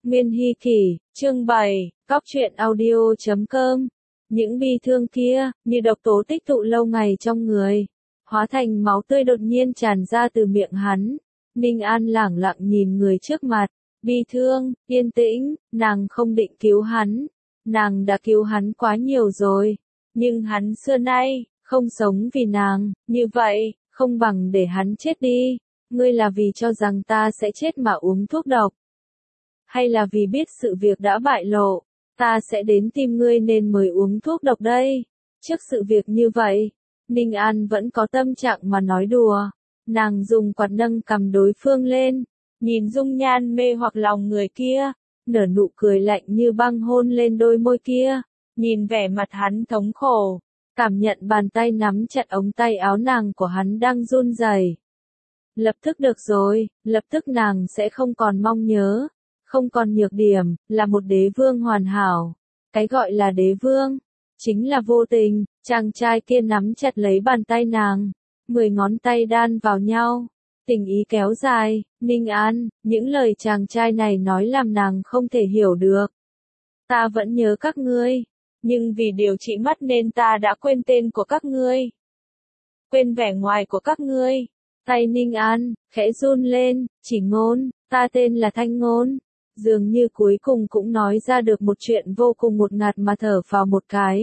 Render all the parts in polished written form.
Nguyên Hy Kỷ, chương 7, Cóc truyện audio.com. Những bi thương kia, như độc tố tích tụ lâu ngày trong người, hóa thành máu tươi đột nhiên tràn ra từ miệng hắn. Ninh An lẳng lặng nhìn người trước mặt, bi thương, yên tĩnh, nàng không định cứu hắn. Nàng đã cứu hắn quá nhiều rồi, nhưng hắn xưa nay không sống vì nàng, như vậy, không bằng để hắn chết đi. Ngươi là vì cho rằng ta sẽ chết mà uống thuốc độc? Hay là vì biết sự việc đã bại lộ, ta sẽ đến tìm ngươi nên mới uống thuốc độc đây? Trước sự việc như vậy, Ninh An vẫn có tâm trạng mà nói đùa. Nàng dùng quạt nâng cầm đối phương lên, nhìn dung nhan mê hoặc lòng người kia, nở nụ cười lạnh như băng hôn lên đôi môi kia, nhìn vẻ mặt hắn thống khổ, cảm nhận bàn tay nắm chặt ống tay áo nàng của hắn đang run rẩy. Lập tức được rồi, lập tức nàng sẽ không còn mong nhớ, không còn nhược điểm, là một đế vương hoàn hảo. Cái gọi là đế vương, chính là vô tình. Chàng trai kia nắm chặt lấy bàn tay nàng, 10 ngón tay đan vào nhau, tình ý kéo dài. Ninh An, những lời chàng trai này nói làm nàng không thể hiểu được. Ta vẫn nhớ các ngươi, nhưng vì điều trị mắt nên ta đã quên tên của các ngươi, quên vẻ ngoài của các ngươi. Tay Ninh An khẽ run lên, chỉ ngôn, ta tên là Thanh Ngôn. Dường như cuối cùng cũng nói ra được một chuyện vô cùng ngột ngạt mà thở phào một cái.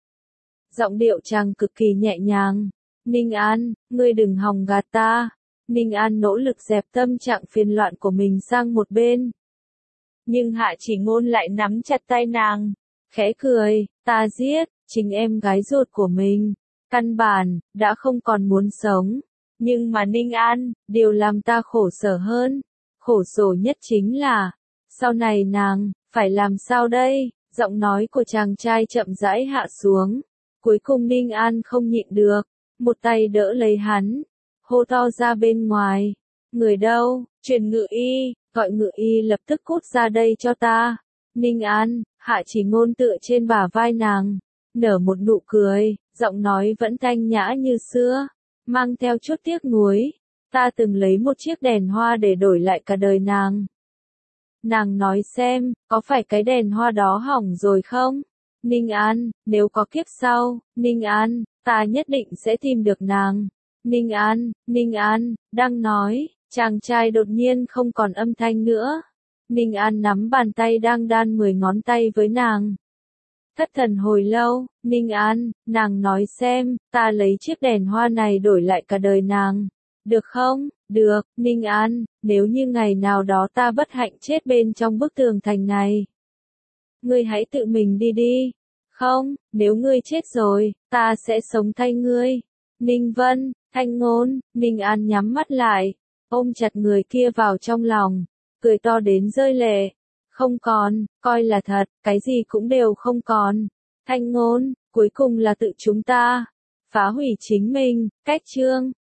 Giọng điệu chàng cực kỳ nhẹ nhàng. Ninh An, ngươi đừng hòng gạt ta. Ninh An nỗ lực dẹp tâm trạng phiền loạn của mình sang một bên. Nhưng Hạ Chỉ Ngôn lại nắm chặt tay nàng, khẽ cười, ta giết chính em gái ruột của mình, căn bản đã không còn muốn sống. Nhưng mà Ninh An, điều làm ta khổ sở hơn, khổ sở nhất chính là, sau này nàng phải làm sao đây? Giọng nói của chàng trai chậm rãi hạ xuống. Cuối cùng Ninh An không nhịn được, một tay đỡ lấy hắn, hô to ra bên ngoài. Người đâu? Truyền ngự y, gọi ngự y lập tức cút ra đây cho ta. Ninh An, Hạ Chỉ Ngôn tựa trên bả vai nàng, nở một nụ cười, giọng nói vẫn thanh nhã như xưa, mang theo chút tiếc nuối. Ta từng lấy một chiếc đèn hoa để đổi lại cả đời nàng. Nàng nói xem, có phải cái đèn hoa đó hỏng rồi không? Ninh An, nếu có kiếp sau, Ninh An, ta nhất định sẽ tìm được nàng. Ninh An, đang nói, chàng trai đột nhiên không còn âm thanh nữa. Ninh An nắm bàn tay đang đan 10 ngón tay với nàng. Thất thần hồi lâu, Ninh An, nàng nói xem, ta lấy chiếc đèn hoa này đổi lại cả đời nàng. Được không? Được, Ninh An, nếu như ngày nào đó ta bất hạnh chết bên trong bức tường thành này, ngươi hãy tự mình đi đi. Không, nếu ngươi chết rồi, ta sẽ sống thay ngươi. Ninh Vân, Thanh Ngôn, Ninh An nhắm mắt lại, ôm chặt người kia vào trong lòng, cười to đến rơi lệ. Không còn, coi là thật, cái gì cũng đều không còn. Thanh Ngôn, cuối cùng là tự chúng ta phá hủy chính mình. Cách chương